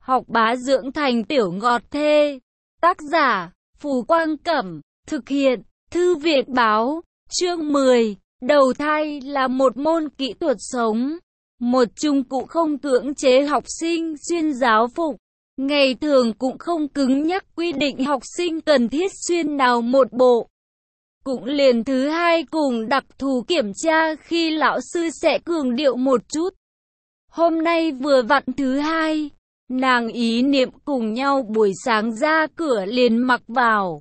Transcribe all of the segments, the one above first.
học bá dưỡng thành tiểu ngọt thê. Tác giả, Phù Quang Cẩm, thực hiện, Thư viện Báo, chương 10, đầu thai là một môn kỹ thuật sống. Một chung cụ không cưỡng chế học sinh xuyên giáo phục. Ngày thường cũng không cứng nhắc quy định học sinh cần thiết xuyên nào một bộ. Cũng liền thứ hai cùng đặc thù kiểm tra khi lão sư sẽ cường điệu một chút. Hôm nay vừa vặn thứ hai, nàng ý niệm cùng nhau buổi sáng ra cửa liền mặc vào.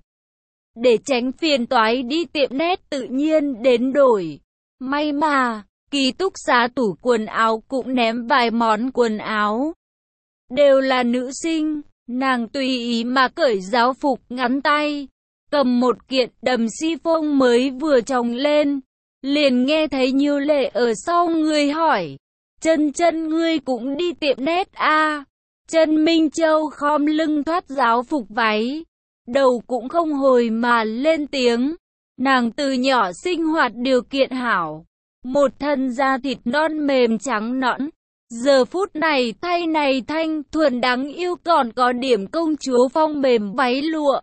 Để tránh phiền toái đi tiệm nét tự nhiên đến đổi. May mà, ký túc xá tủ quần áo cũng ném vài món quần áo. Đều là nữ sinh, nàng tùy ý mà cởi giáo phục ngắn tay. Cầm một kiện đầm si-phông mới vừa trồng lên. Liền nghe thấy Như Lệ ở sau người hỏi. Chân ngươi cũng đi tiệm nét à? Trần Minh Châu khom lưng thoát giáo phục váy. Đầu cũng không hồi mà lên tiếng. Nàng từ nhỏ sinh hoạt điều kiện hảo. Một thân da thịt non mềm trắng nõn. Giờ phút này thanh thuần đáng yêu còn có điểm công chúa phong mềm váy lụa.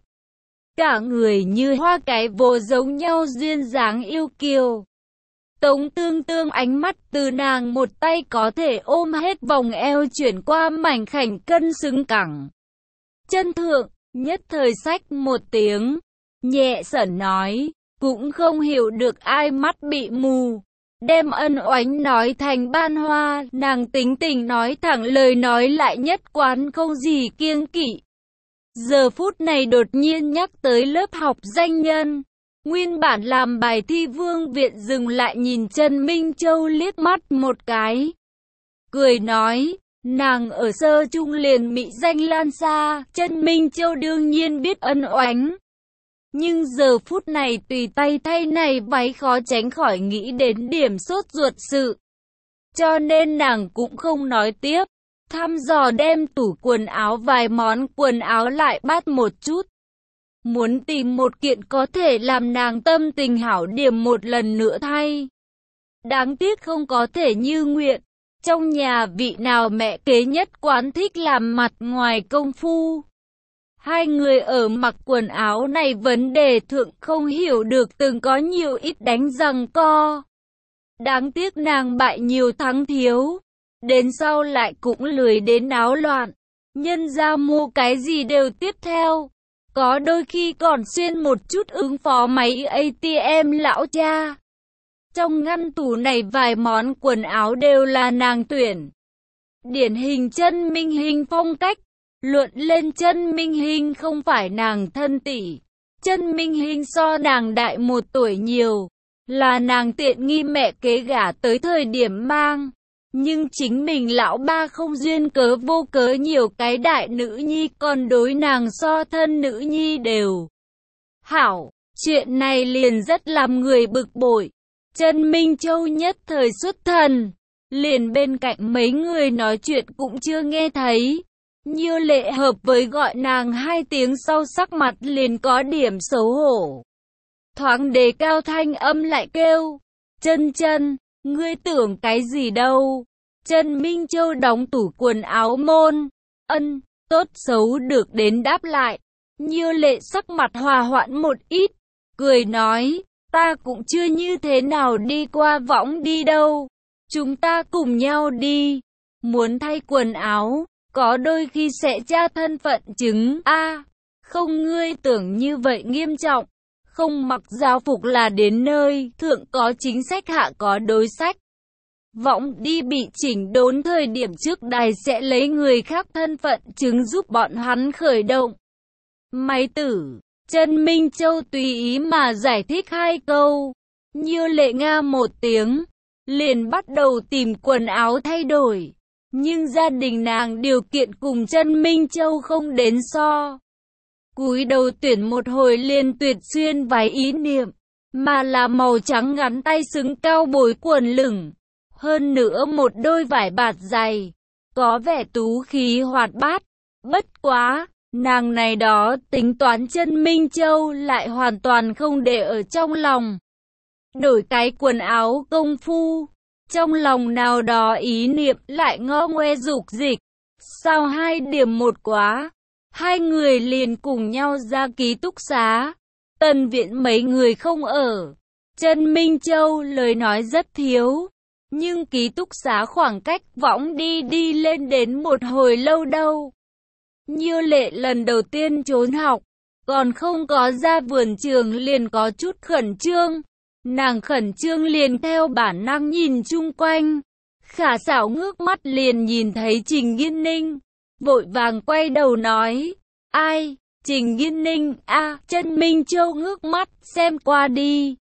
Cả người như hoa cái vồ giống nhau duyên dáng yêu kiều. Tống Tương ánh mắt từ nàng một tay có thể ôm hết vòng eo chuyển qua mảnh khảnh cân xứng cẳng. Chân thượng, nhất thời xách một tiếng, nhẹ sẩn nói, cũng không hiểu được ai mắt bị mù. Đem ân oánh nói thành ban hoa, nàng tính tình nói thẳng lời nói lại nhất quán không gì kiêng kỵ. Giờ phút này đột nhiên nhắc tới lớp học danh nhân. Nguyên bản làm bài thi Vương Viện dừng lại nhìn Trần Minh Châu liếc mắt một cái. Cười nói, nàng ở sơ trung liền mị danh lan xa, Trần Minh Châu đương nhiên biết ân oánh. Nhưng giờ phút này tùy tay thay này váy khó tránh khỏi nghĩ đến điểm sốt ruột sự. Cho nên nàng cũng không nói tiếp, thăm dò đem tủ quần áo vài món quần áo lại bắt một chút. Muốn tìm một kiện có thể làm nàng tâm tình hảo điểm một lần nữa thay. Đáng tiếc không có thể như nguyện. Trong nhà vị nào mẹ kế nhất quán thích làm mặt ngoài công phu. Hai người ở mặc quần áo này vấn đề thượng không hiểu được từng có nhiều ít đánh giằng co. Đáng tiếc nàng bại nhiều thắng thiếu. Đến sau lại cũng lười đến náo loạn. Nhân ra mua cái gì đều tiếp theo. Có đôi khi còn xuyên một chút ứng phó máy ATM lão cha. Trong ngăn tủ này vài món quần áo đều là nàng tuyển. Điển hình Chân Minh Hình phong cách. Luận lên Chân Minh Hình không phải nàng thân tỷ. Chân Minh Hình so nàng đại 1 tuổi nhiều. Là nàng tiện nghi mẹ kế gả tới thời điểm mang. Nhưng chính mình lão ba không duyên cớ vô cớ nhiều cái đại nữ nhi còn đối nàng so thân nữ nhi đều. Hảo, chuyện này liền rất làm người bực bội. Trần Minh Châu nhất thời xuất thần. Liền bên cạnh mấy người nói chuyện cũng chưa nghe thấy. Như Lệ hợp với gọi nàng 2 tiếng sau sắc mặt liền có điểm xấu hổ. Thoáng đề cao thanh âm lại kêu. Chân, ngươi tưởng cái gì đâu. Trần Minh Châu đóng tủ quần áo môn. Ân, tốt xấu được đến đáp lại. Như Lệ sắc mặt hòa hoãn một ít. Cười nói, ta cũng chưa như thế nào đi qua võng đi đâu. Chúng ta cùng nhau đi. Muốn thay quần áo, có đôi khi sẽ tra thân phận chứng. Không ngươi tưởng như vậy nghiêm trọng. Không mặc giáo phục là đến nơi, thượng có chính sách hạ có đối sách. Võng đi bị chỉnh đốn thời điểm trước đài sẽ lấy người khác thân phận chứng giúp bọn hắn khởi động. Máy tử, Trần Minh Châu tùy ý mà giải thích 2 câu. Như Lệ nga một tiếng, liền bắt đầu tìm quần áo thay đổi. Nhưng gia đình nàng điều kiện cùng Trần Minh Châu không đến so. Cúi đầu tuyển một hồi liền tuyệt xuyên váy ý niệm, mà là màu trắng ngắn tay xứng cao bối quần lửng. Hơn nữa một đôi vải bạt dày, có vẻ tú khí hoạt bát. Bất quá, nàng này đó tính toán Trần Minh Châu lại hoàn toàn không để ở trong lòng. Đổi cái quần áo công phu, trong lòng nào đó ý niệm lại ngao ngoe dục dịch. Sao 2 điểm 1 quá? Hai người liền cùng nhau ra ký túc xá. Tân viện mấy người không ở. Trần Minh Châu lời nói rất thiếu. Nhưng ký túc xá khoảng cách võng đi lên đến một hồi lâu đâu. Như Lệ lần đầu tiên trốn học, còn không có ra vườn trường liền có chút khẩn trương. Nàng khẩn trương liền theo bản năng nhìn chung quanh. Khả xảo ngước mắt liền nhìn thấy Trình Nghiên Ninh. Vội vàng quay đầu nói, ai? Trình Nghiên Ninh, Trần Minh Châu ngước mắt xem qua đi.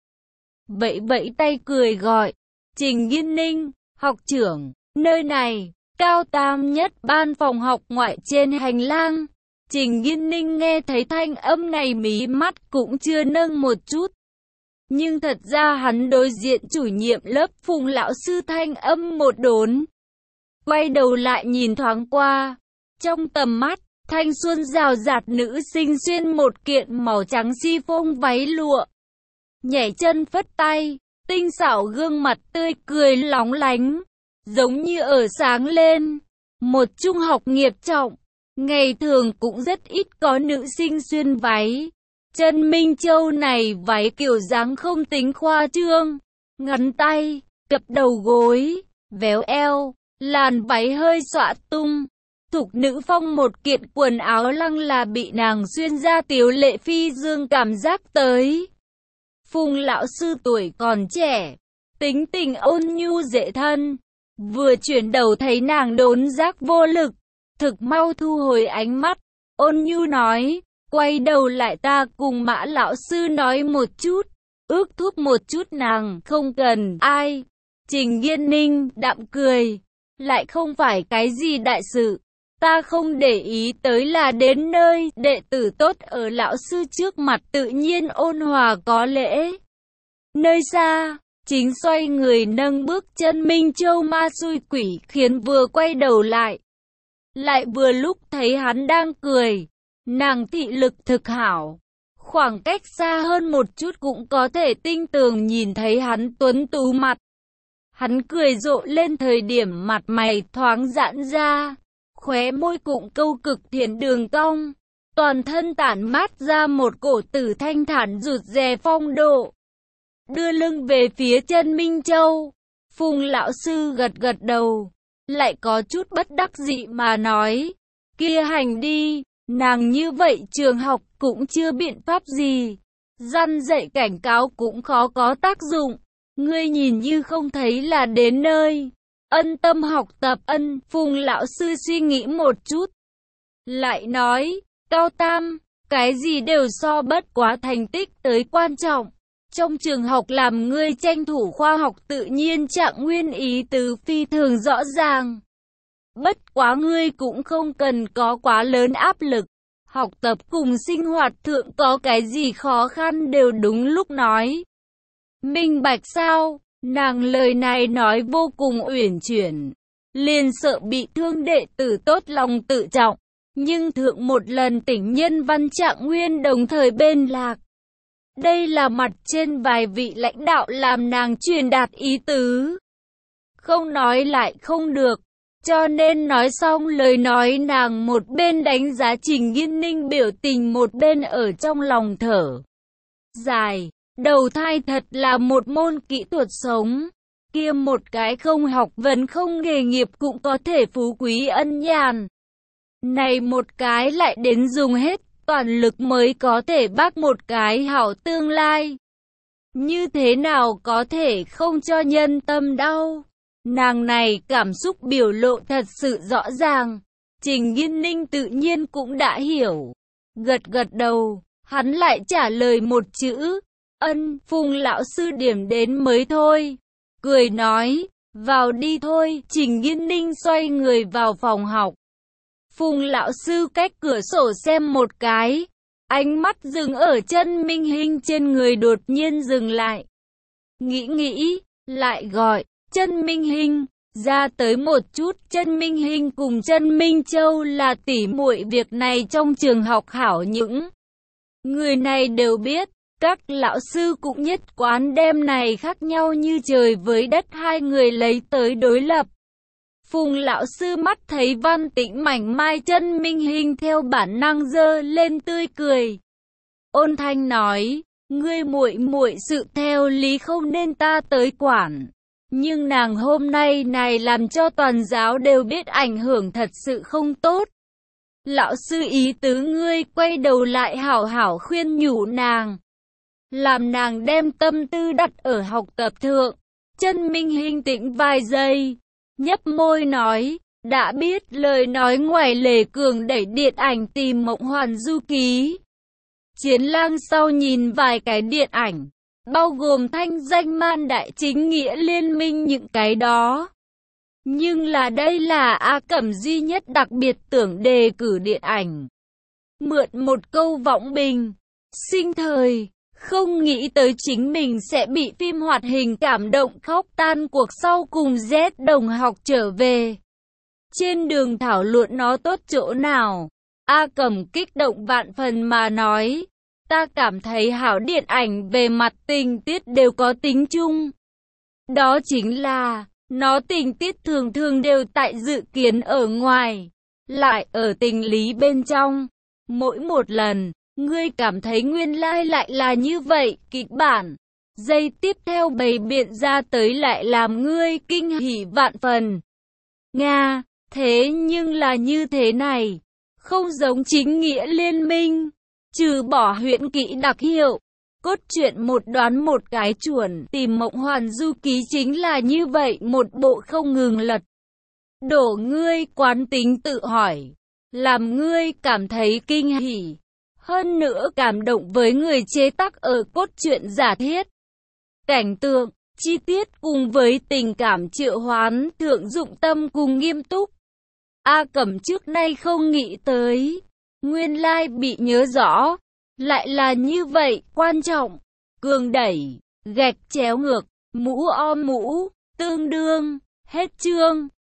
Vẫy vẫy tay cười gọi, Trình Nghiên Ninh, học trưởng, nơi này, cao tam nhất ban phòng học ngoại trên hành lang. Trình Nghiên Ninh nghe thấy thanh âm này mí mắt cũng chưa nâng một chút. Nhưng thật ra hắn đối diện chủ nhiệm lớp Phùng lão sư thanh âm một đốn. Quay đầu lại nhìn thoáng qua, trong tầm mắt, thanh xuân rào rạt nữ sinh xuyên một kiện màu trắng chiffon váy lụa. Nhảy chân phất tay, tinh xảo gương mặt tươi cười lóng lánh, giống như ở sáng lên. Một trung học nghiệp trọng, ngày thường cũng rất ít có nữ sinh xuyên váy. Trần Minh Châu này váy kiểu dáng không tính khoa trương, ngắn tay, cập đầu gối, véo eo, làn váy hơi xõa tung. Thục nữ phong một kiện quần áo lăng là bị nàng xuyên ra tiếu lệ phi dương cảm giác tới. Phùng lão sư tuổi còn trẻ, tính tình ôn nhu dễ thân, vừa chuyển đầu thấy nàng đốn giác vô lực, thực mau thu hồi ánh mắt, ôn nhu nói, quay đầu lại ta cùng Mã lão sư nói một chút, ước thúc một chút nàng, không cần ai. Trình Nghiên Ninh đạm cười, lại không phải cái gì đại sự, ta không để ý tới là đến nơi, đệ tử tốt ở lão sư trước mặt tự nhiên ôn hòa có lễ. Nơi xa, chính xoay người nâng bước chân Minh Châu ma xui quỷ khiến vừa quay đầu lại. Lại vừa lúc thấy hắn đang cười, nàng thị lực thực hảo. Khoảng cách xa hơn một chút cũng có thể tinh tường nhìn thấy hắn tuấn tú mặt. Hắn cười rộ lên thời điểm mặt mày thoáng giãn ra, khóe môi cũng câu cực thiện đường cong, toàn thân tản mát ra một cổ tử thanh thản rụt rè phong độ. Đưa lưng về phía Trần Minh Châu, Phùng lão sư gật gật đầu, lại có chút bất đắc dĩ mà nói, kia hành đi, nàng như vậy trường học cũng chưa biện pháp gì, răn dạy cảnh cáo cũng khó có tác dụng, ngươi nhìn như không thấy là đến nơi. Ân tâm học tập. Phùng lão sư suy nghĩ một chút, lại nói, cao tam, cái gì đều so bất quá thành tích tới quan trọng. Trong trường học làm ngươi tranh thủ khoa học tự nhiên trạng nguyên ý tứ phi thường rõ ràng. Bất quá ngươi cũng không cần có quá lớn áp lực. Học tập cùng sinh hoạt thượng có cái gì khó khăn đều đúng lúc nói. Minh bạch sao? Nàng lời này nói vô cùng uyển chuyển. Liền sợ bị thương đệ tử tốt lòng tự trọng. Nhưng thượng một lần tỉnh nhân văn trạng nguyên đồng thời bên lạc. Đây là mặt trên vài vị lãnh đạo làm nàng truyền đạt ý tứ. Không nói lại không được. Cho nên nói xong lời nói nàng một bên đánh giá Trình Nghiên Ninh biểu tình một bên ở trong lòng thở dài. Đầu thai thật là một môn kỹ thuật sống. Kia một cái không học vấn không nghề nghiệp cũng có thể phú quý ân nhàn. Này một cái lại đến dùng hết toàn lực mới có thể bác một cái hảo tương lai. Như thế nào có thể không cho nhân tâm đau? Nàng này cảm xúc biểu lộ thật sự rõ ràng. Trình Nghiên Ninh tự nhiên cũng đã hiểu. Gật gật đầu, hắn lại trả lời một chữ. Phùng lão sư điểm đến mới thôi. Cười nói, vào đi thôi. Trình Nghiên Ninh xoay người vào phòng học. Phùng lão sư cách cửa sổ xem một cái. Ánh mắt dừng ở Trần Minh Hinh trên người đột nhiên dừng lại. Nghĩ, lại gọi, Trần Minh Hinh, ra tới một chút. Trần Minh Hinh cùng Trần Minh Châu là tỉ muội, việc này trong trường học hảo những người này đều biết. Các lão sư cũng nhất quán đem này khác nhau như trời với đất hai người lấy tới đối lập. Phùng lão sư mắt thấy Văn Tĩnh mảnh mai chân minh hình theo bản năng giơ lên tươi cười. Ôn thanh nói, ngươi muội muội sự theo lý không nên ta tới quản. Nhưng nàng hôm nay này làm cho toàn giáo đều biết ảnh hưởng thật sự không tốt. Lão sư ý tứ ngươi quay đầu lại hảo hảo khuyên nhủ nàng. Làm nàng đem tâm tư đặt ở học tập thượng. Chân minh hình tĩnh vài giây. Nhấp môi nói, đã biết. Lời nói ngoài lề cường đẩy điện ảnh tìm Mộng Hoàn Du Ký. Chiến lang sau nhìn vài cái điện ảnh, bao gồm thanh danh man đại chính nghĩa liên minh những cái đó. Nhưng là đây là A Cẩm duy nhất đặc biệt tưởng đề cử điện ảnh. Mượn một câu võng bình, sinh thời, không nghĩ tới chính mình sẽ bị phim hoạt hình cảm động khóc tan cuộc sau cùng Z đồng học trở về. Trên đường thảo luận nó tốt chỗ nào, A Cẩm kích động vạn phần mà nói, ta cảm thấy hảo điện ảnh về mặt tình tiết đều có tính chung. Đó chính là, nó tình tiết thường thường đều tại dự kiến ở ngoài, lại ở tình lý bên trong. Mỗi một lần, ngươi cảm thấy nguyên lai lại là như vậy, kịch bản. Giây tiếp theo bày biện ra tới lại làm ngươi kinh hỉ vạn phần. Nga, thế nhưng là như thế này, không giống chính nghĩa liên minh. Trừ bỏ huyễn kỹ đặc hiệu, cốt truyện một đoán một cái chuẩn, tìm Mộng Hoàn Du Ký chính là như vậy một bộ không ngừng lật. Đổ ngươi quán tính tự hỏi, làm ngươi cảm thấy kinh hỉ, hơn nữa cảm động với người chế tác ở cốt truyện giả thiết. Cảnh tượng, chi tiết cùng với tình cảm triệu hoán thượng dụng tâm cùng nghiêm túc. A Cẩm trước nay không nghĩ tới. Nguyên lai bị nhớ rõ, lại là như vậy, quan trọng, cường đẩy, gạch chéo ngược, mũ om mũ, tương đương, hết chương.